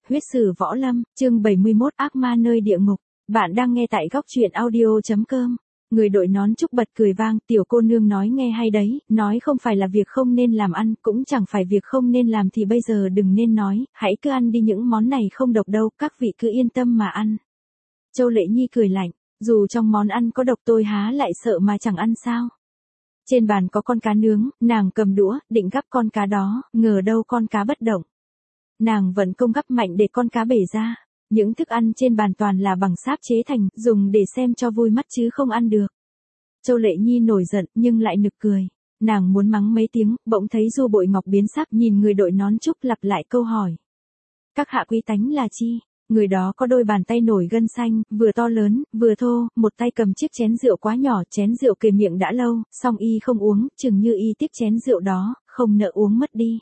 Huyết sử võ lâm, chương 71 ác ma nơi địa ngục. Bạn đang nghe tại góc truyện audio.com. Người đội nón trúc bật cười vang, tiểu cô nương nói nghe hay đấy, nói không phải là việc không nên làm ăn, cũng chẳng phải việc không nên làm thì bây giờ đừng nên nói, hãy cứ ăn đi, những món này không độc đâu, các vị cứ yên tâm mà ăn. Châu Lệ Nhi cười lạnh, dù trong món ăn có độc tôi há lại sợ mà chẳng ăn sao. Trên bàn có con cá nướng, nàng cầm đũa, định gắp con cá đó, ngờ đâu con cá bất động. Nàng vẫn công gắp mạnh để con cá bể ra. Những thức ăn trên bàn toàn là bằng sáp chế thành, dùng để xem cho vui mắt chứ không ăn được. Châu Lệ Nhi nổi giận nhưng lại nực cười. Nàng muốn mắng mấy tiếng, bỗng thấy Du Bội Ngọc biến sắc nhìn người đội nón trúc lặp lại câu hỏi. Các hạ quý tánh là chi? Người đó có đôi bàn tay nổi gân xanh, vừa to lớn, vừa thô, một tay cầm chiếc chén rượu quá nhỏ, chén rượu kề miệng đã lâu, song y không uống, chừng như y tiếc chén rượu đó, không nỡ uống mất đi.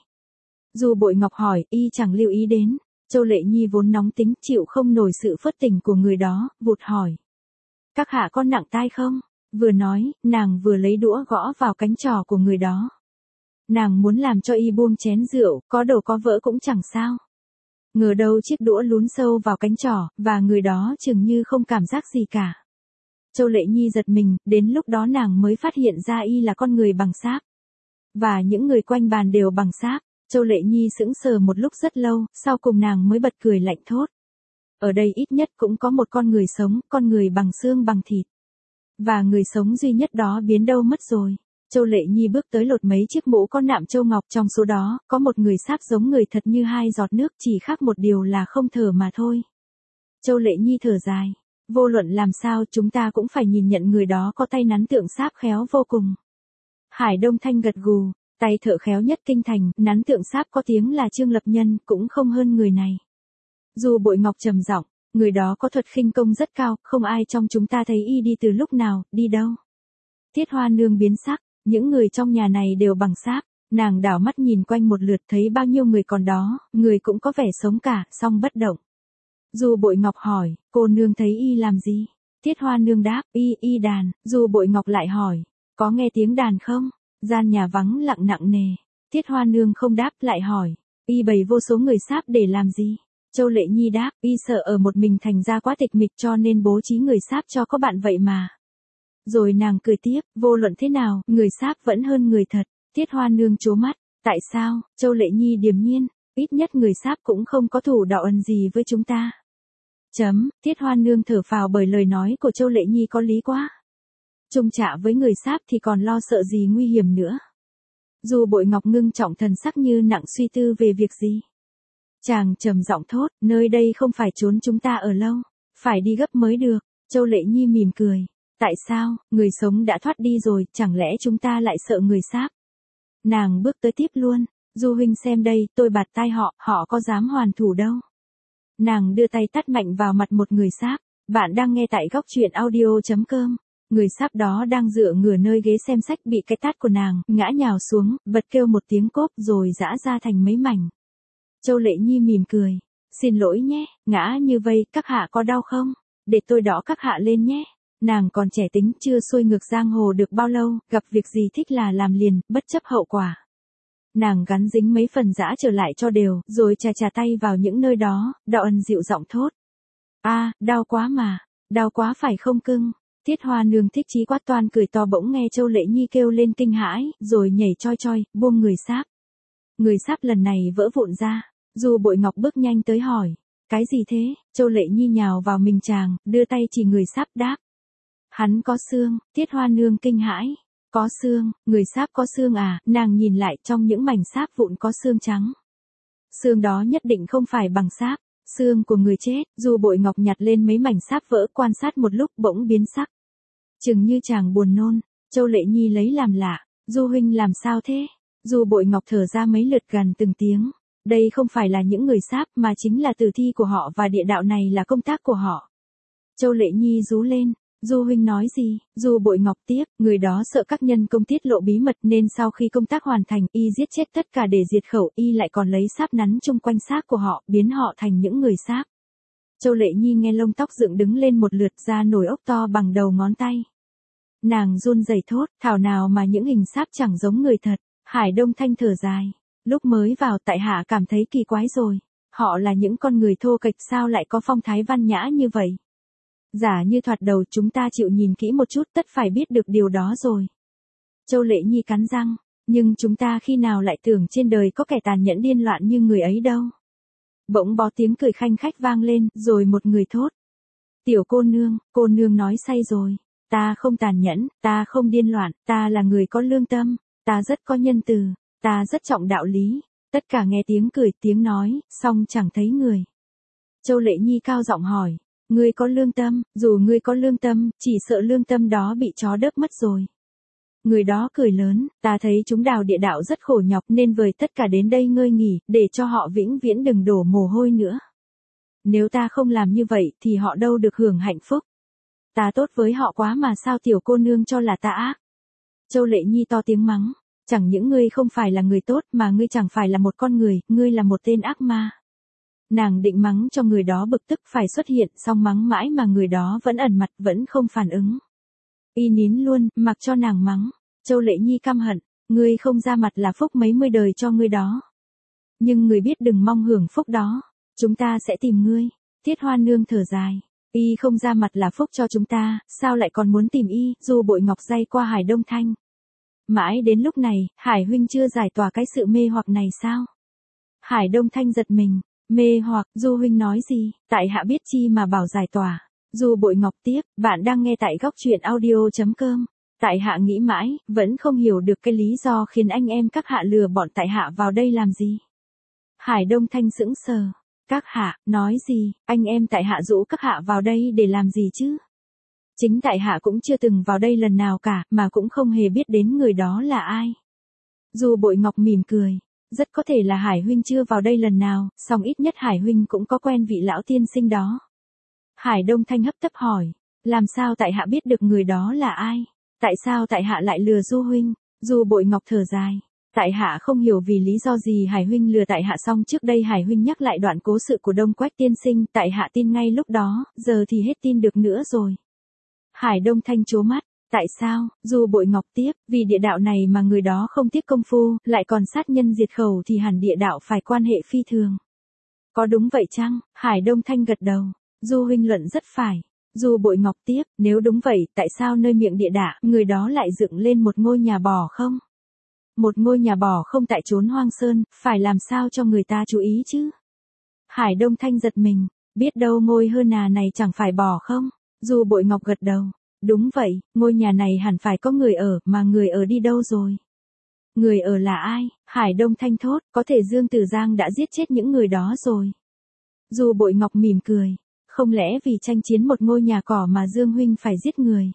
Du Bội Ngọc hỏi, y chẳng lưu ý đến. Châu Lệ Nhi vốn nóng tính, chịu không nổi sự phớt tình của người đó, vụt hỏi. Các hạ có nặng tai không? Vừa nói, nàng vừa lấy đũa gõ vào cánh trò của người đó. Nàng muốn làm cho y buông chén rượu, có đổ có vỡ cũng chẳng sao. Ngờ đâu chiếc đũa lún sâu vào cánh trò, và người đó chừng như không cảm giác gì cả. Châu Lệ Nhi giật mình, đến lúc đó nàng mới phát hiện ra y là con người bằng sáp. Và những người quanh bàn đều bằng sáp. Châu Lệ Nhi sững sờ một lúc rất lâu, sau cùng nàng mới bật cười lạnh thốt. Ở đây ít nhất cũng có một con người sống, con người bằng xương bằng thịt. Và người sống duy nhất đó biến đâu mất rồi. Châu Lệ Nhi bước tới lột mấy chiếc mũ có nạm châu ngọc, trong số đó, có một người sáp giống người thật như hai giọt nước, chỉ khác một điều là không thở mà thôi. Châu Lệ Nhi thở dài. Vô luận làm sao chúng ta cũng phải nhìn nhận người đó có tay nắn tượng sáp khéo vô cùng. Hải Đông Thanh gật gù. Tay thợ khéo nhất kinh thành, nắn tượng sáp có tiếng là Trương Lập Nhân, cũng không hơn người này. Du Bội Ngọc trầm giọng, người đó có thuật khinh công rất cao, không ai trong chúng ta thấy y đi từ lúc nào, đi đâu. Tiết Hoa Nương biến sắc, những người trong nhà này đều bằng sáp, nàng đảo mắt nhìn quanh một lượt thấy bao nhiêu người còn đó, người cũng có vẻ sống cả, song bất động. Du Bội Ngọc hỏi, cô nương thấy y làm gì? Tiết Hoa Nương đáp, y đàn. Du Bội Ngọc lại hỏi, có nghe tiếng đàn không? Gian nhà vắng lặng nặng nề. Tiết Hoa Nương không đáp, lại hỏi. Y bày vô số người sáp để làm gì? Châu Lệ Nhi đáp, y sợ ở một mình thành ra quá tịch mịch cho nên bố trí người sáp cho có bạn vậy mà. Rồi nàng cười tiếp, vô luận thế nào, người sáp vẫn hơn người thật. Tiết Hoa Nương trố mắt. Tại sao? Châu Lệ Nhi điềm nhiên. Ít nhất người sáp cũng không có thủ đạo ẩn gì với chúng ta. Tiết Hoa Nương thở phào bởi lời nói của Châu Lệ Nhi có lý quá. Chung chạ với người sáp thì còn lo sợ gì nguy hiểm nữa. Du Bội Ngọc ngưng trọng thần sắc như nặng suy tư về việc gì. Chàng trầm giọng thốt, nơi đây không phải trốn chúng ta ở lâu, phải đi gấp mới được. Châu Lệ Nhi mỉm cười. Tại sao, người sống đã thoát đi rồi, chẳng lẽ chúng ta lại sợ người sáp? Nàng bước tới tiếp luôn. Du huynh xem đây, tôi bạt tai họ có dám hoàn thủ đâu. Nàng đưa tay tát mạnh vào mặt một người sáp. Bạn đang nghe tại góc truyện audio.com. Người sáp đó đang dựa ngửa nơi ghế xem sách bị cái tát của nàng, ngã nhào xuống, bật kêu một tiếng cốp rồi giã ra thành mấy mảnh. Châu Lệ Nhi mỉm cười. Xin lỗi nhé, ngã như vây, các hạ có đau không? Để tôi đỡ các hạ lên nhé. Nàng còn trẻ tính, chưa xuôi ngược giang hồ được bao lâu, gặp việc gì thích là làm liền, bất chấp hậu quả. Nàng gắn dính mấy phần giã trở lại cho đều, rồi chà tay vào những nơi đó, Đạo Ân dịu giọng thốt. Đau quá mà, đau quá phải không cưng? Tiết Hoa Nương thích chí quát toan cười to, bỗng nghe Châu Lệ Nhi kêu lên kinh hãi, rồi nhảy choi, buông người sáp. Người sáp lần này vỡ vụn ra. Du Bội Ngọc bước nhanh tới hỏi. Cái gì thế? Châu Lệ Nhi nhào vào mình chàng, đưa tay chỉ người sáp đáp. Hắn có xương. Tiết Hoa Nương kinh hãi. Có xương, người sáp có xương à? Nàng nhìn lại, trong những mảnh sáp vụn có xương trắng. Xương đó nhất định không phải bằng sáp. Xương của người chết. Du Bội Ngọc nhặt lên mấy mảnh sáp vỡ, quan sát một lúc bỗng biến sắc. Chừng như chàng buồn nôn. Châu Lệ Nhi lấy làm lạ. Du huynh làm sao thế? Du Bội Ngọc thở ra mấy lượt gần từng tiếng. Đây không phải là những người sáp mà chính là tử thi của họ, và địa đạo này là công tác của họ. Châu Lệ Nhi rú lên. Du huynh nói gì? Du Bội Ngọc tiếp, người đó sợ các nhân công tiết lộ bí mật nên sau khi công tác hoàn thành, y giết chết tất cả để diệt khẩu, y lại còn lấy sáp nắn chung quanh xác của họ, biến họ thành những người sáp. Châu Lệ Nhi nghe lông tóc dựng đứng lên một lượt, ra nổi ốc to bằng đầu ngón tay. Nàng run rẩy thốt, thảo nào mà những hình sáp chẳng giống người thật. Hải Đông Thanh thở dài. Lúc mới vào tại hạ cảm thấy kỳ quái rồi. Họ là những con người thô kệch sao lại có phong thái văn nhã như vậy? Giả như thoạt đầu chúng ta chịu nhìn kỹ một chút tất phải biết được điều đó rồi. Châu Lệ Nhi cắn răng, nhưng chúng ta khi nào lại tưởng trên đời có kẻ tàn nhẫn điên loạn như người ấy đâu. Bỗng bó tiếng cười khanh khách vang lên, rồi một người thốt. Tiểu cô nương nói say rồi. Ta không tàn nhẫn, ta không điên loạn, ta là người có lương tâm, ta rất có nhân từ, ta rất trọng đạo lý. Tất cả nghe tiếng cười tiếng nói, song chẳng thấy người. Châu Lệ Nhi cao giọng hỏi, ngươi có lương tâm, dù ngươi có lương tâm, chỉ sợ lương tâm đó bị chó đớp mất rồi. Người đó cười lớn, ta thấy chúng đào địa đạo rất khổ nhọc nên vời tất cả đến đây ngơi nghỉ, để cho họ vĩnh viễn đừng đổ mồ hôi nữa. Nếu ta không làm như vậy thì họ đâu được hưởng hạnh phúc. Ta tốt với họ quá mà sao tiểu cô nương cho là ta ác. Châu Lệ Nhi to tiếng mắng, chẳng những ngươi không phải là người tốt mà ngươi chẳng phải là một con người, ngươi là một tên ác ma. Nàng định mắng cho người đó bực tức phải xuất hiện, song mắng mãi mà người đó vẫn ẩn mặt vẫn không phản ứng. Y nín luôn, mặc cho nàng mắng. Châu Lệ Nhi căm hận, ngươi không ra mặt là phúc mấy mươi đời cho ngươi đó. Nhưng người biết đừng mong hưởng phúc đó, chúng ta sẽ tìm ngươi. Thiết Hoa Nương thở dài, y không ra mặt là phúc cho chúng ta, sao lại còn muốn tìm y, dù bội ngọc day qua Hải Đông Thanh. Mãi đến lúc này, Hải huynh chưa giải tỏa cái sự mê hoặc này sao? Hải Đông Thanh giật mình, mê hoặc, Du huynh nói gì, tại hạ biết chi mà bảo giải tỏa. Du bội ngọc tiếp, bạn đang nghe tại góc truyện audio.com. Tại hạ nghĩ mãi, vẫn không hiểu được cái lý do khiến anh em các hạ lừa bọn tại hạ vào đây làm gì. Hải Đông Thanh sững sờ. Các hạ, nói gì, anh em tại hạ dụ các hạ vào đây để làm gì chứ? Chính tại hạ cũng chưa từng vào đây lần nào cả, mà cũng không hề biết đến người đó là ai. Du bội ngọc mỉm cười. Rất có thể là Hải huynh chưa vào đây lần nào, song ít nhất Hải huynh cũng có quen vị lão tiên sinh đó. Hải Đông Thanh hấp tấp hỏi, làm sao tại hạ biết được người đó là ai? Tại sao tại hạ lại lừa Du huynh? Du bội ngọc thở dài. Tại hạ không hiểu vì lý do gì Hải huynh lừa tại hạ, xong trước đây Hải huynh nhắc lại đoạn cố sự của Đông Quách tiên sinh, tại hạ tin ngay lúc đó, giờ thì hết tin được nữa rồi. Hải Đông Thanh trố mắt, tại sao? Du bội ngọc tiếp, vì địa đạo này mà người đó không tiếc công phu, lại còn sát nhân diệt khẩu thì hẳn địa đạo phải quan hệ phi thường. Có đúng vậy chăng? Hải Đông Thanh gật đầu. Du huynh luận rất phải. Du bội ngọc tiếp, nếu đúng vậy, tại sao nơi miệng địa đạo, người đó lại dựng lên một ngôi nhà bò không? Một ngôi nhà bò không tại chốn hoang sơn, phải làm sao cho người ta chú ý chứ? Hải Đông Thanh giật mình, biết đâu ngôi Hơ Nà này chẳng phải bò không? Du bội ngọc gật đầu. Đúng vậy, ngôi nhà này hẳn phải có người ở, mà người ở đi đâu rồi? Người ở là ai? Hải Đông Thanh thốt, có thể Dương Tử Giang đã giết chết những người đó rồi. Du bội ngọc mỉm cười. Không lẽ vì tranh chiến một ngôi nhà cỏ mà Dương huynh phải giết người?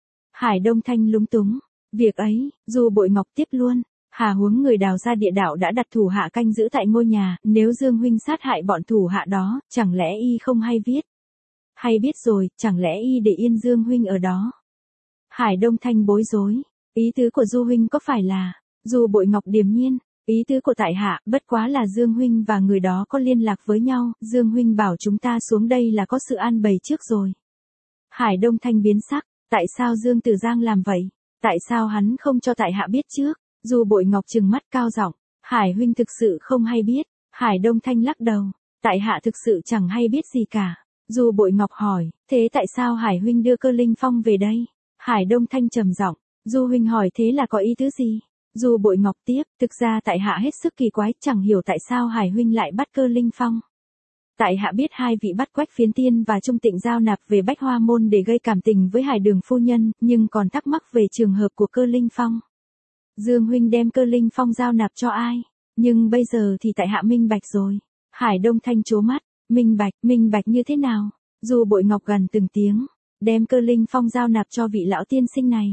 Hải Đông Thanh lúng túng. Việc ấy, Du bội ngọc tiếp luôn. Hà huống người đào ra địa đạo đã đặt thủ hạ canh giữ tại ngôi nhà, nếu Dương huynh sát hại bọn thủ hạ đó, chẳng lẽ y không hay biết? Hay biết rồi, chẳng lẽ y để yên Dương huynh ở đó? Hải Đông Thanh bối rối. Ý tứ của Du huynh có phải là? Du bội ngọc điềm nhiên. Ý tứ của tại hạ, bất quá là Dương huynh và người đó có liên lạc với nhau, Dương huynh bảo chúng ta xuống đây là có sự an bày trước rồi. Hải Đông Thanh biến sắc, tại sao Dương Tử Giang làm vậy? Tại sao hắn không cho tại hạ biết trước? Du bội ngọc trừng mắt cao giọng, Hải huynh thực sự không hay biết. Hải Đông Thanh lắc đầu, tại hạ thực sự chẳng hay biết gì cả. Du bội ngọc hỏi, thế tại sao Hải huynh đưa Cơ Linh Phong về đây? Hải Đông Thanh trầm giọng, Du huynh hỏi thế là có ý tứ gì? Du bội ngọc tiếp, thực ra tại hạ hết sức kỳ quái, chẳng hiểu tại sao Hải huynh lại bắt Cơ Linh Phong. Tại hạ biết hai vị bắt Quách Phiến Tiên và Trung Tịnh giao nạp về Bách Hoa Môn để gây cảm tình với Hải Đường phu nhân, nhưng còn thắc mắc về trường hợp của Cơ Linh Phong. Dương huynh đem Cơ Linh Phong giao nạp cho ai? Nhưng bây giờ thì tại hạ minh bạch rồi. Hải Đông Thanh trố mắt, minh bạch như thế nào? Du bội ngọc gần từng tiếng, đem Cơ Linh Phong giao nạp cho vị lão tiên sinh này.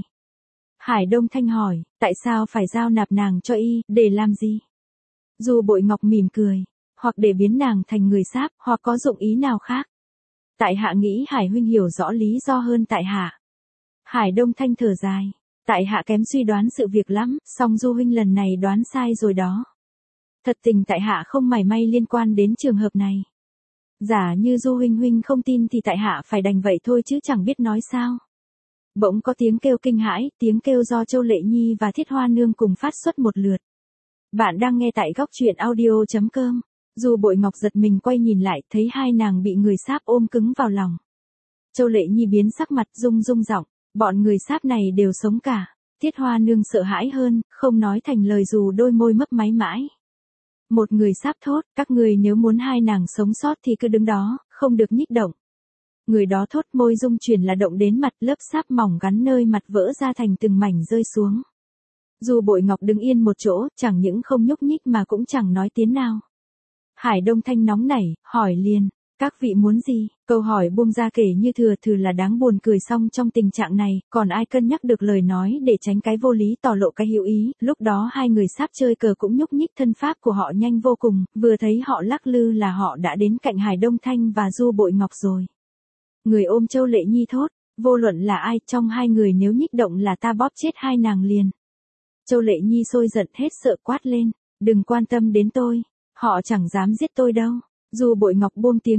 Hải Đông Thanh hỏi, tại sao phải giao nạp nàng cho y, để làm gì? Du bội ngọc mỉm cười, hoặc để biến nàng thành người sáp, hoặc có dụng ý nào khác. Tại hạ nghĩ Hải huynh hiểu rõ lý do hơn tại hạ. Hải Đông Thanh thở dài, tại hạ kém suy đoán sự việc lắm, song Du huynh lần này đoán sai rồi đó. Thật tình tại hạ không mảy may liên quan đến trường hợp này. Giả như Du huynh không tin thì tại hạ phải đành vậy thôi chứ chẳng biết nói sao. Bỗng có tiếng kêu kinh hãi, tiếng kêu do Châu Lệ Nhi và Thiết Hoa Nương cùng phát xuất một lượt. Bạn đang nghe tại góc truyện audio.com. Du Bội Ngọc giật mình quay nhìn lại, thấy hai nàng bị người sáp ôm cứng vào lòng. Châu Lệ Nhi biến sắc mặt, rung rung giọng, bọn người sáp này đều sống cả. Tiết Hoa Nương sợ hãi hơn, không nói thành lời dù đôi môi mấp máy mãi. Một người sáp thốt, các người nếu muốn hai nàng sống sót thì cứ đứng đó, không được nhích động. Người đó thốt, môi rung chuyển là động đến mặt, lớp sáp mỏng gắn nơi mặt vỡ ra thành từng mảnh rơi xuống. Du Bội Ngọc đứng yên một chỗ, chẳng những không nhúc nhích mà cũng chẳng nói tiếng nào. Hải Đông Thanh nóng nảy, hỏi liền, các vị muốn gì? Câu hỏi buông ra kể như thừa thừ là đáng buồn cười, xong trong tình trạng này, còn ai cân nhắc được lời nói để tránh cái vô lý tỏ lộ cái hữu ý. Lúc đó hai người sáp chơi cờ cũng nhúc nhích thân pháp của họ nhanh vô cùng, vừa thấy họ lắc lư là họ đã đến cạnh Hải Đông Thanh và Du Bội Ngọc rồi. Người ôm Châu Lệ Nhi thốt, vô luận là ai trong hai người nếu nhích động là ta bóp chết hai nàng liền. Châu Lệ Nhi sôi giận hết sợ quát lên, đừng quan tâm đến tôi, họ chẳng dám giết tôi đâu. Du Bội Ngọc buông tiếng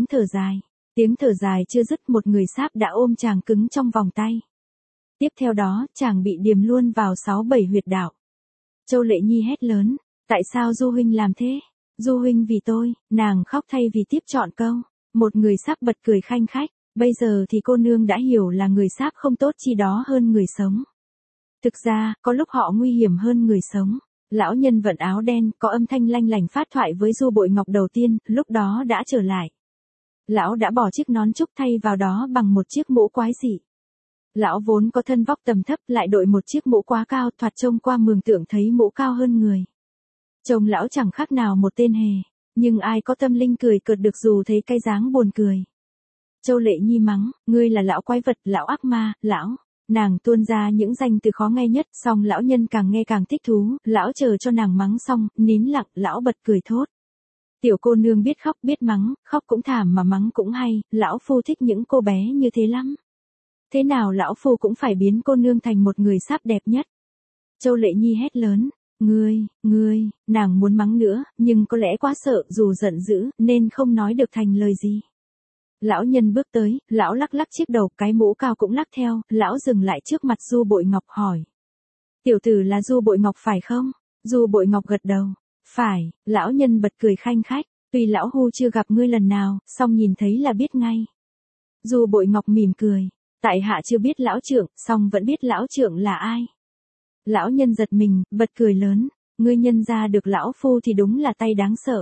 thở dài chưa dứt, một người sáp đã ôm chàng cứng trong vòng tay. Tiếp theo đó, chàng bị điềm luôn vào 6-7 huyệt đạo. Châu Lệ Nhi hét lớn, tại sao Du huynh làm thế? Du huynh vì tôi, nàng khóc thay vì tiếp chọn câu. Một người sáp bật cười khanh khách, bây giờ thì cô nương đã hiểu là người sáp không tốt chi đó hơn người sống. Thực ra, có lúc họ nguy hiểm hơn người sống. Lão nhân vận áo đen, có âm thanh lanh lảnh phát thoại với Du Bội Ngọc đầu tiên, lúc đó đã trở lại. Lão đã bỏ chiếc nón trúc thay vào đó bằng một chiếc mũ quái dị. Lão vốn có thân vóc tầm thấp, lại đội một chiếc mũ quá cao, thoạt trông qua mường tượng thấy mũ cao hơn người. Trông lão chẳng khác nào một tên hề, nhưng ai có tâm linh cười cợt được dù thấy cái dáng buồn cười. Châu Lệ Nhi mắng, ngươi là lão quái vật, lão ác ma, lão. Nàng tuôn ra những danh từ khó nghe nhất, song lão nhân càng nghe càng thích thú, lão chờ cho nàng mắng xong, nín lặng, lão bật cười thốt. Tiểu cô nương biết khóc biết mắng, khóc cũng thảm mà mắng cũng hay, lão phu thích những cô bé như thế lắm. Thế nào lão phu cũng phải biến cô nương thành một người sáp đẹp nhất. Châu Lệ Nhi hét lớn, ngươi, nàng muốn mắng nữa, nhưng có lẽ quá sợ, dù giận dữ, nên không nói được thành lời gì. Lão nhân bước tới, lão lắc lắc chiếc đầu, cái mũ cao cũng lắc theo, lão dừng lại trước mặt Du Bội Ngọc hỏi. Tiểu tử là Du Bội Ngọc phải không? Du Bội Ngọc gật đầu. Phải, lão nhân bật cười khanh khách, tuy lão hu chưa gặp ngươi lần nào, song nhìn thấy là biết ngay. Du Bội Ngọc mỉm cười, tại hạ chưa biết lão trưởng, song vẫn biết lão trưởng là ai. Lão nhân giật mình, bật cười lớn, ngươi nhân ra được lão phu thì đúng là tay đáng sợ.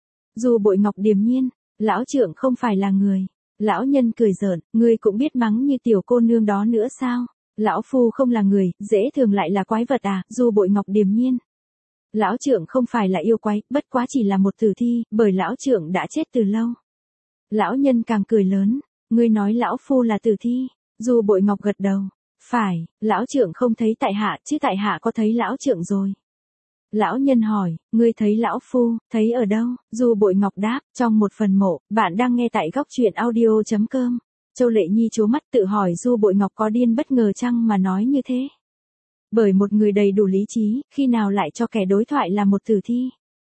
Du Bội Ngọc điềm nhiên, lão trưởng không phải là người. Lão nhân cười giỡn, ngươi cũng biết mắng như tiểu cô nương đó nữa sao? Lão phu không là người, dễ thường lại là quái vật à? Du Bội Ngọc điềm nhiên. Lão trưởng không phải là yêu quái, bất quá chỉ là một tử thi, bởi lão trưởng đã chết từ lâu. Lão nhân càng cười lớn, ngươi nói lão phu là tử thi. Du Bội Ngọc gật đầu, phải, lão trưởng không thấy tại hạ, chứ tại hạ có thấy lão trưởng rồi. Lão nhân hỏi, ngươi thấy lão phu, thấy ở đâu? Du Bội Ngọc đáp, trong một phần mộ. Bạn đang nghe tại góc truyện audio.com. Châu Lệ Nhi trố mắt tự hỏi Du Bội Ngọc có điên bất ngờ chăng mà nói như thế. Bởi một người đầy đủ lý trí, khi nào lại cho kẻ đối thoại là một tử thi.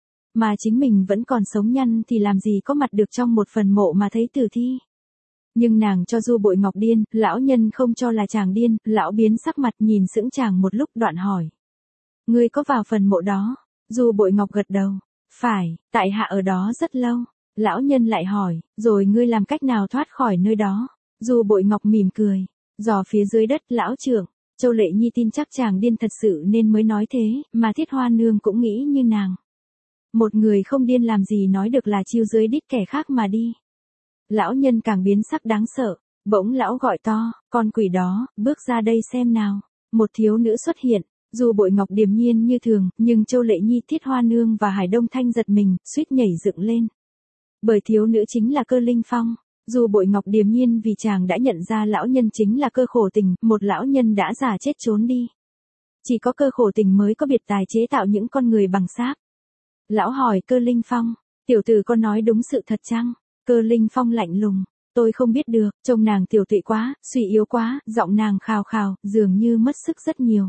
Mà chính mình vẫn còn sống nhăn thì làm gì có mặt được trong một phần mộ mà thấy tử thi. Nhưng nàng cho Du Bội Ngọc điên, lão nhân không cho là chàng điên, lão biến sắc mặt nhìn sững chàng một lúc đoạn hỏi. Ngươi có vào phần mộ đó? Du Bội Ngọc gật đầu. Phải, tại hạ ở đó rất lâu. Lão nhân lại hỏi, rồi ngươi làm cách nào thoát khỏi nơi đó? Du Bội Ngọc mỉm cười. Dò phía dưới đất lão trưởng. Châu Lệ Nhi tin chắc chàng điên thật sự nên mới nói thế, mà Thiết Hoa Nương cũng nghĩ như nàng. Một người không điên làm gì nói được là chiêu dưới đít kẻ khác mà đi. Lão nhân càng biến sắc đáng sợ. Bỗng lão gọi to, con quỷ đó, bước ra đây xem nào. Một thiếu nữ xuất hiện. Du Bội Ngọc điềm nhiên như thường, nhưng Châu Lệ Nhi, Thiết Hoa Nương và Hải Đông Thanh giật mình, suýt nhảy dựng lên. Bởi thiếu nữ chính là Cơ Linh Phong. Du Bội Ngọc điềm nhiên vì chàng đã nhận ra lão nhân chính là Cơ Khổ Tình, một lão nhân đã già chết trốn đi. Chỉ có Cơ Khổ Tình mới có biệt tài chế tạo những con người bằng xác. Lão hỏi Cơ Linh Phong, tiểu tử con nói đúng sự thật chăng? Cơ Linh Phong lạnh lùng, tôi không biết được, trông nàng tiểu tụy quá, suy yếu quá, giọng nàng khào khào, dường như mất sức rất nhiều.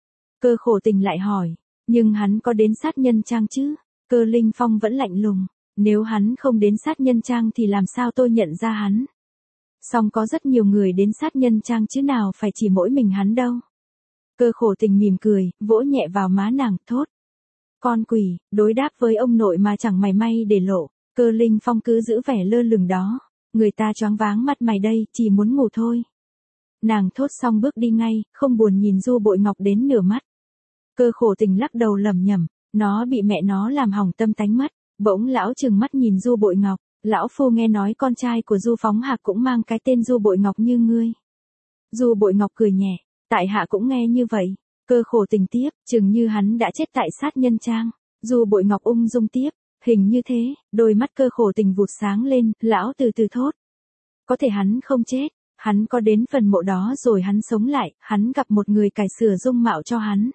Cơ Khổ Tình lại hỏi, nhưng hắn có đến sát nhân trang chứ? Cơ Linh Phong vẫn lạnh lùng, nếu hắn không đến sát nhân trang thì làm sao tôi nhận ra hắn? Song có rất nhiều người đến sát nhân trang chứ nào phải chỉ mỗi mình hắn đâu. Cơ Khổ Tình mỉm cười, vỗ nhẹ vào má nàng, thốt. Con quỷ, đối đáp với ông nội mà chẳng mày may để lộ. Cơ Linh Phong cứ giữ vẻ lơ lửng đó. Người ta choáng váng mắt mày đây, chỉ muốn ngủ thôi. Nàng thốt xong bước đi ngay, không buồn nhìn Du Bội Ngọc đến nửa mắt. Cơ Khổ Tình lắc đầu lẩm nhẩm, nó bị mẹ nó làm hỏng tâm tánh mất. Bỗng lão trừng mắt nhìn Du Bội Ngọc, lão phu nghe nói con trai của Du Phóng Hạc cũng mang cái tên Du Bội Ngọc như ngươi. Du Bội Ngọc cười nhẹ, tại hạ cũng nghe như vậy. Cơ Khổ Tình tiếp, chừng như hắn đã chết tại sát nhân trang. Du Bội Ngọc ung dung tiếp, hình như thế, đôi mắt Cơ Khổ Tình vụt sáng lên, lão từ từ thốt. Có thể hắn không chết, hắn có đến phần mộ đó rồi hắn sống lại, hắn gặp một người cải sửa dung mạo cho hắn.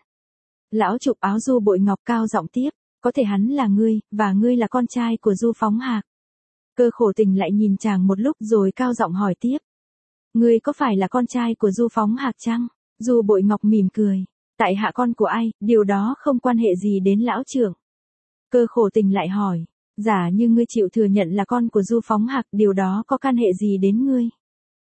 Lão chụp áo Du Bội Ngọc cao giọng tiếp, có thể hắn là ngươi, và ngươi là con trai của Du Phóng Hạc. Cơ Khổ Tình lại nhìn chàng một lúc rồi cao giọng hỏi tiếp. Ngươi có phải là con trai của Du Phóng Hạc chăng? Du Bội Ngọc mỉm cười, tại hạ con của ai, điều đó không quan hệ gì đến lão trưởng. Cơ Khổ Tình lại hỏi, giả như ngươi chịu thừa nhận là con của Du Phóng Hạc, điều đó có can hệ gì đến ngươi?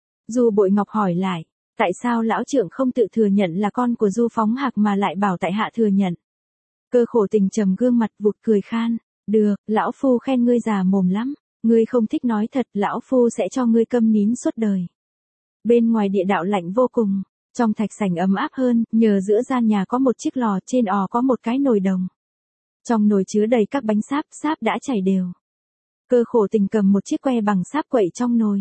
Du Bội Ngọc hỏi lại, tại sao lão trưởng không tự thừa nhận là con của Du Phóng Hạc mà lại bảo tại hạ thừa nhận? Cơ Khổ Tình trầm gương mặt vụt cười khan, được, lão phu khen ngươi già mồm lắm, ngươi không thích nói thật, lão phu sẽ cho ngươi câm nín suốt đời. Bên ngoài địa đạo lạnh vô cùng, trong thạch sảnh ấm áp hơn, nhờ giữa gian nhà có một chiếc lò, trên ò có một cái nồi đồng. Trong nồi chứa đầy các bánh sáp, sáp đã chảy đều. Cơ Khổ Tình cầm một chiếc que bằng sáp quậy trong nồi.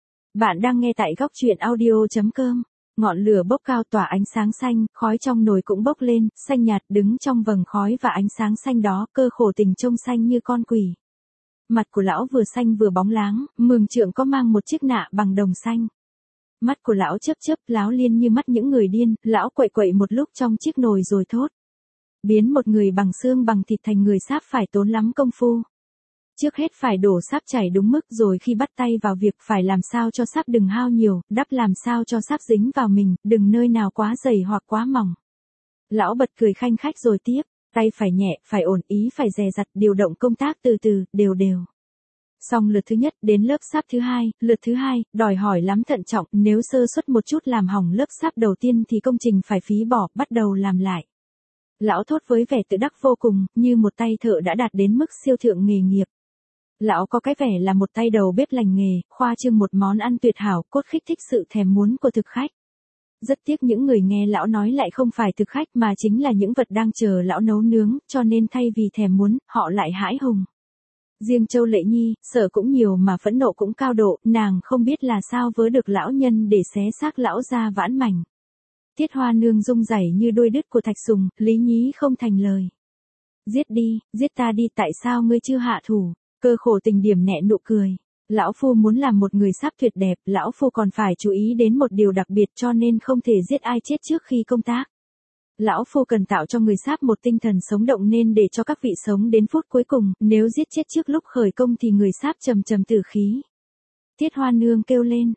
Bạn đang nghe tại góc truyện audio.com. Ngọn lửa bốc cao tỏa ánh sáng xanh, khói trong nồi cũng bốc lên, xanh nhạt, đứng trong vầng khói và ánh sáng xanh đó, Cơ Khổ Tình trông xanh như con quỷ. Mặt của lão vừa xanh vừa bóng láng, mường trượng có mang một chiếc nạ bằng đồng xanh. Mắt của lão chớp chớp, láo liên như mắt những người điên, lão quậy quậy một lúc trong chiếc nồi rồi thốt. Biến một người bằng xương bằng thịt thành người sáp phải tốn lắm công phu. Trước hết phải đổ sáp chảy đúng mức, rồi khi bắt tay vào việc phải làm sao cho sáp đừng hao nhiều, đắp làm sao cho sáp dính vào mình, đừng nơi nào quá dày hoặc quá mỏng. Lão bật cười khanh khách rồi tiếp, tay phải nhẹ, phải ổn, ý phải dè dặt, điều động công tác từ từ, đều đều. Xong lượt thứ nhất, đến lớp sáp thứ hai, lượt thứ hai, đòi hỏi lắm thận trọng, nếu sơ suất một chút làm hỏng lớp sáp đầu tiên thì công trình phải phí bỏ, bắt đầu làm lại. Lão thốt với vẻ tự đắc vô cùng, như một tay thợ đã đạt đến mức siêu thượng nghề nghiệp. Lão có cái vẻ là một tay đầu bếp lành nghề, khoa trương một món ăn tuyệt hảo, cốt kích thích sự thèm muốn của thực khách. Rất tiếc những người nghe lão nói lại không phải thực khách mà chính là những vật đang chờ lão nấu nướng, cho nên thay vì thèm muốn, họ lại hãi hùng. Riêng Châu Lệ Nhi, sợ cũng nhiều mà phẫn nộ cũng cao độ, nàng không biết là sao vớ được lão nhân để xé xác lão ra vãn mảnh. Tiết Hoa Nương rung rẩy như đuôi đứt của thạch sùng, Lý Nhí không thành lời. Giết đi, giết ta đi, tại sao ngươi chưa hạ thủ? Cơ Khổ Tình điểm nhẹ nụ cười. Lão phu muốn làm một người sáp tuyệt đẹp, lão phu còn phải chú ý đến một điều đặc biệt, cho nên không thể giết ai chết trước khi công tác. Lão phu cần tạo cho người sáp một tinh thần sống động nên để cho các vị sống đến phút cuối cùng, nếu giết chết trước lúc khởi công thì người sáp trầm trầm tử khí. Tiết Hoa Nương kêu lên,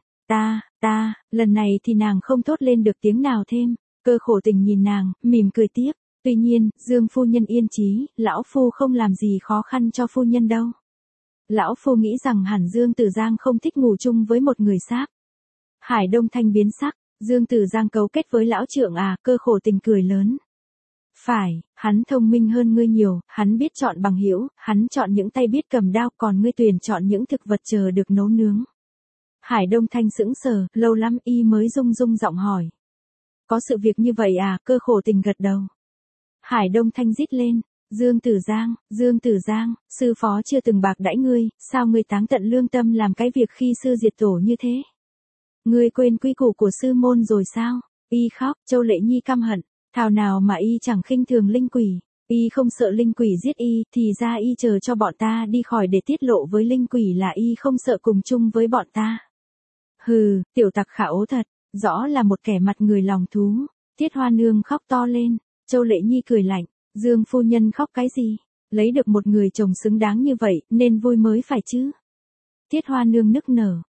ta, lần này thì nàng không thốt lên được tiếng nào thêm. Cơ Khổ Tình nhìn nàng, mỉm cười tiếp, tuy nhiên, Dương phu nhân yên chí, lão phu không làm gì khó khăn cho phu nhân đâu. Lão phu nghĩ rằng hẳn Dương Tử Giang không thích ngủ chung với một người sáp. Hải Đông Thanh biến sắc, Dương Tử Giang cấu kết với lão trưởng à? Cơ Khổ Tình cười lớn. Phải, hắn thông minh hơn ngươi nhiều, hắn biết chọn bằng hữu, hắn chọn những tay biết cầm đao, còn ngươi tuyển chọn những thực vật chờ được nấu nướng. Hải Đông Thanh sững sờ, lâu lắm y mới rung rung giọng hỏi. Có sự việc như vậy à? Cơ Khổ Tình gật đầu. Hải Đông Thanh rít lên. Dương Tử Giang, sư phó chưa từng bạc đãi ngươi, sao ngươi táng tận lương tâm làm cái việc khi sư diệt tổ như thế? Ngươi quên quy củ của sư môn rồi sao? Y khóc, Châu Lệ Nhi căm hận, thảo nào mà y chẳng khinh thường linh quỷ, y không sợ linh quỷ giết y, thì ra y chờ cho bọn ta đi khỏi để tiết lộ với linh quỷ là y không sợ cùng chung với bọn ta. Hừ, tiểu tặc khả ố thật, rõ là một kẻ mặt người lòng thú. Tiết Hoa Nương khóc to lên, Châu Lệ Nhi cười lạnh. Dương phu nhân khóc cái gì? Lấy được một người chồng xứng đáng như vậy, nên vui mới phải chứ. Tiết Hoa Nương nức nở.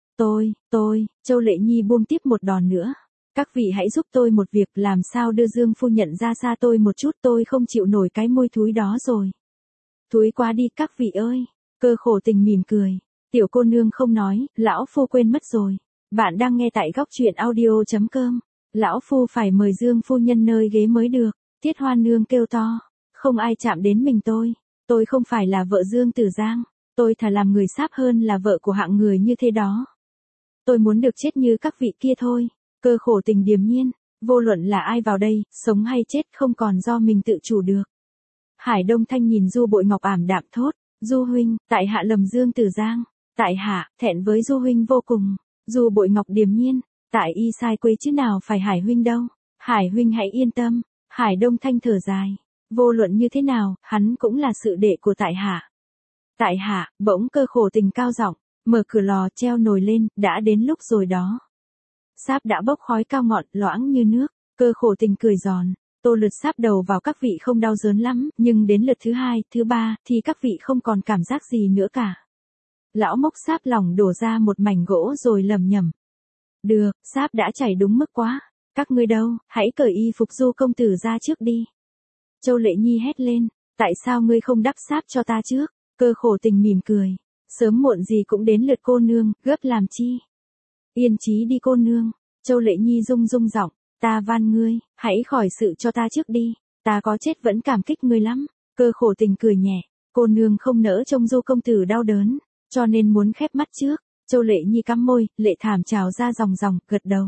Châu Lệ Nhi buông tiếp một đòn nữa. Các vị hãy giúp tôi một việc, làm sao đưa Dương phu nhận ra xa tôi một chút, tôi không chịu nổi cái môi thúi đó rồi. Thúi quá đi các vị ơi. Cơ Khổ Tình mỉm cười. Tiểu cô nương không nói, lão phu quên mất rồi. Bạn đang nghe tại góc truyện audio.com. Lão phu phải mời Dương phu nhân nơi ghế mới được. Tiết Hoa Nương kêu to. Không ai chạm đến mình tôi không phải là vợ Dương Tử Giang, Tôi thà làm người sáp hơn là vợ của hạng người như thế đó. Tôi muốn được chết như các vị kia thôi. Cơ khổ tình điềm nhiên, vô luận là ai vào đây, sống hay chết không còn do mình tự chủ được. Hải Đông Thanh nhìn Du Bội Ngọc ảm đạm thốt, Du huynh, tại hạ lầm dương Tử Giang, tại hạ, thẹn với Du huynh vô cùng. Du Bội Ngọc điềm nhiên, tại y sai quấy chứ nào phải Hải huynh đâu, Hải huynh hãy yên tâm. Hải Đông Thanh thở dài, vô luận như thế nào, hắn cũng là sự đệ của tại hạ. Tại hạ, bỗng cơ khổ tình cao giọng, mở cửa lò treo nồi lên, đã đến lúc rồi đó. Sáp đã bốc khói cao ngọn, loãng như nước, cơ khổ tình cười giòn. Tô lượt sáp đầu vào các vị không đau đớn lắm, nhưng đến lượt thứ hai, thứ ba, thì các vị không còn cảm giác gì nữa cả. Lão mốc sáp lỏng đổ ra một mảnh gỗ rồi lầm nhầm. Được, sáp đã chảy đúng mức quá. Các ngươi đâu, hãy cởi y phục Du công tử ra trước đi. Châu Lệ Nhi hét lên, tại sao ngươi không đắp sáp cho ta trước? Cơ khổ tình mỉm cười, sớm muộn gì cũng đến lượt cô nương, gấp làm chi? Yên chí đi cô nương. Châu Lệ Nhi rung rung giọng, ta van ngươi, hãy khỏi sự cho ta trước đi, ta có chết vẫn cảm kích ngươi lắm. Cơ khổ tình cười nhẹ, cô nương không nỡ trông Du công tử đau đớn, cho nên muốn khép mắt trước. Châu Lệ Nhi cắm môi, lệ thảm trào ra ròng ròng, gật đầu.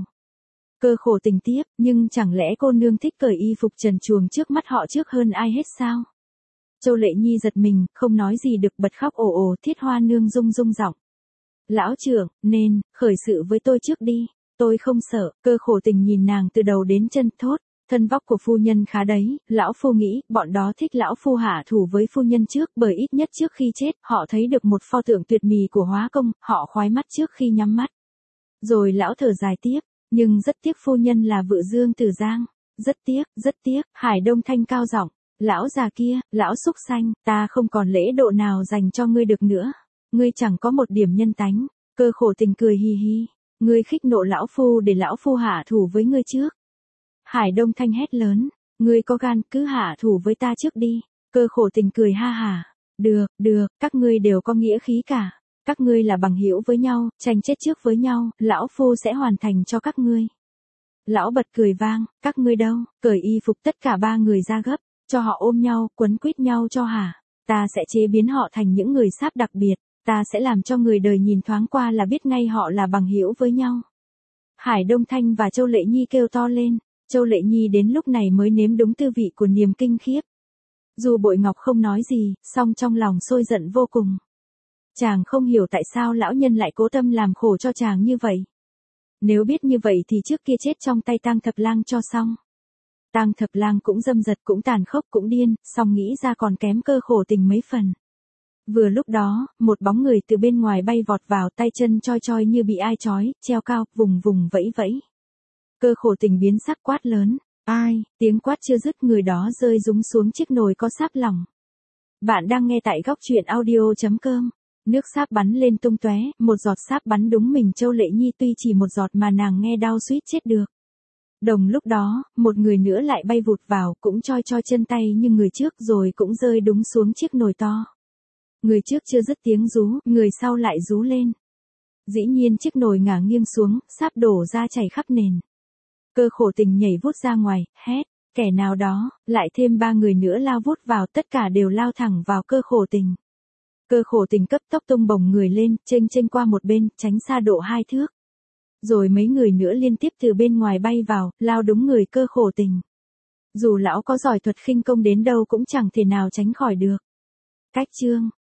Cơ khổ tình tiếp, nhưng chẳng lẽ cô nương thích cởi y phục trần truồng trước mắt họ trước hơn ai hết sao? Châu Lệ Nhi giật mình, không nói gì được, bật khóc ồ ồ. Thiết Hoa nương rung rung giọng, lão trưởng, nên khởi sự với tôi trước đi, tôi không sợ. Cơ khổ tình nhìn nàng từ đầu đến chân thốt, thân vóc của phu nhân khá đấy, lão phu nghĩ bọn đó thích lão phu hạ thủ với phu nhân trước, bởi ít nhất trước khi chết họ thấy được một pho tượng tuyệt mì của Hóa Công, họ khoái mắt trước khi nhắm mắt. Rồi lão thở dài tiếp, nhưng rất tiếc phu nhân là vợ Dương Tử Giang, rất tiếc. Hải Đông Thanh cao giọng, lão già kia, lão súc sanh, ta không còn lễ độ nào dành cho ngươi được nữa. Ngươi chẳng có một điểm nhân tánh. Cơ khổ tình cười hi hi, ngươi khích nộ lão phu để lão phu hạ thủ với ngươi trước. Hải Đông Thanh hét lớn, ngươi có gan cứ hạ thủ với ta trước đi. Cơ khổ tình cười ha hả, được, các ngươi đều có nghĩa khí cả. Các ngươi là bằng hữu với nhau, tranh chết trước với nhau, lão phu sẽ hoàn thành cho các ngươi. Lão bật cười vang, các ngươi đâu, cởi y phục tất cả ba người ra gấp, cho họ ôm nhau, quấn quýt nhau cho hả. Ta sẽ chế biến họ thành những người sáp đặc biệt, ta sẽ làm cho người đời nhìn thoáng qua là biết ngay họ là bằng hữu với nhau. Hải Đông Thanh và Châu Lệ Nhi kêu to lên, Châu Lệ Nhi đến lúc này mới nếm đúng tư vị của niềm kinh khiếp. Dù Bội Ngọc không nói gì, song trong lòng sôi giận vô cùng. Chàng không hiểu tại sao lão nhân lại cố tâm làm khổ cho chàng như vậy. Nếu biết như vậy thì trước kia chết trong tay Tang Thập Lang cho xong. Tang Thập Lang cũng dâm dật, cũng tàn khốc, cũng điên, song nghĩ ra còn kém cơ khổ tình mấy phần. Vừa lúc đó, một bóng người từ bên ngoài bay vọt vào, tay chân choi choi như bị ai trói, treo cao, vùng vùng vẫy vẫy. Cơ khổ tình biến sắc quát lớn, ai? Tiếng quát chưa dứt, người đó rơi rúng xuống chiếc nồi có sáp lỏng. Bạn đang nghe tại góc truyện audio.com. Nước sáp bắn lên tung tóe, một giọt sáp bắn đúng mình Châu Lệ Nhi, tuy chỉ một giọt mà nàng nghe đau suýt chết được. Đồng lúc đó, một người nữa lại bay vụt vào, cũng choi choi chân tay như người trước rồi cũng rơi đúng xuống chiếc nồi to. Người trước chưa dứt tiếng rú, người sau lại rú lên. Dĩ nhiên chiếc nồi ngả nghiêng xuống, sáp đổ ra chảy khắp nền. Cơ khổ tình nhảy vút ra ngoài, hét, kẻ nào đó, lại thêm ba người nữa lao vút vào, tất cả đều lao thẳng vào cơ khổ tình. Cơ khổ tình cấp tốc tung bổng người lên, chênh qua một bên, tránh xa độ 2 thước. Rồi mấy người nữa liên tiếp từ bên ngoài bay vào, lao đúng người cơ khổ tình. Dù lão có giỏi thuật khinh công đến đâu cũng chẳng thể nào tránh khỏi được. Cách chương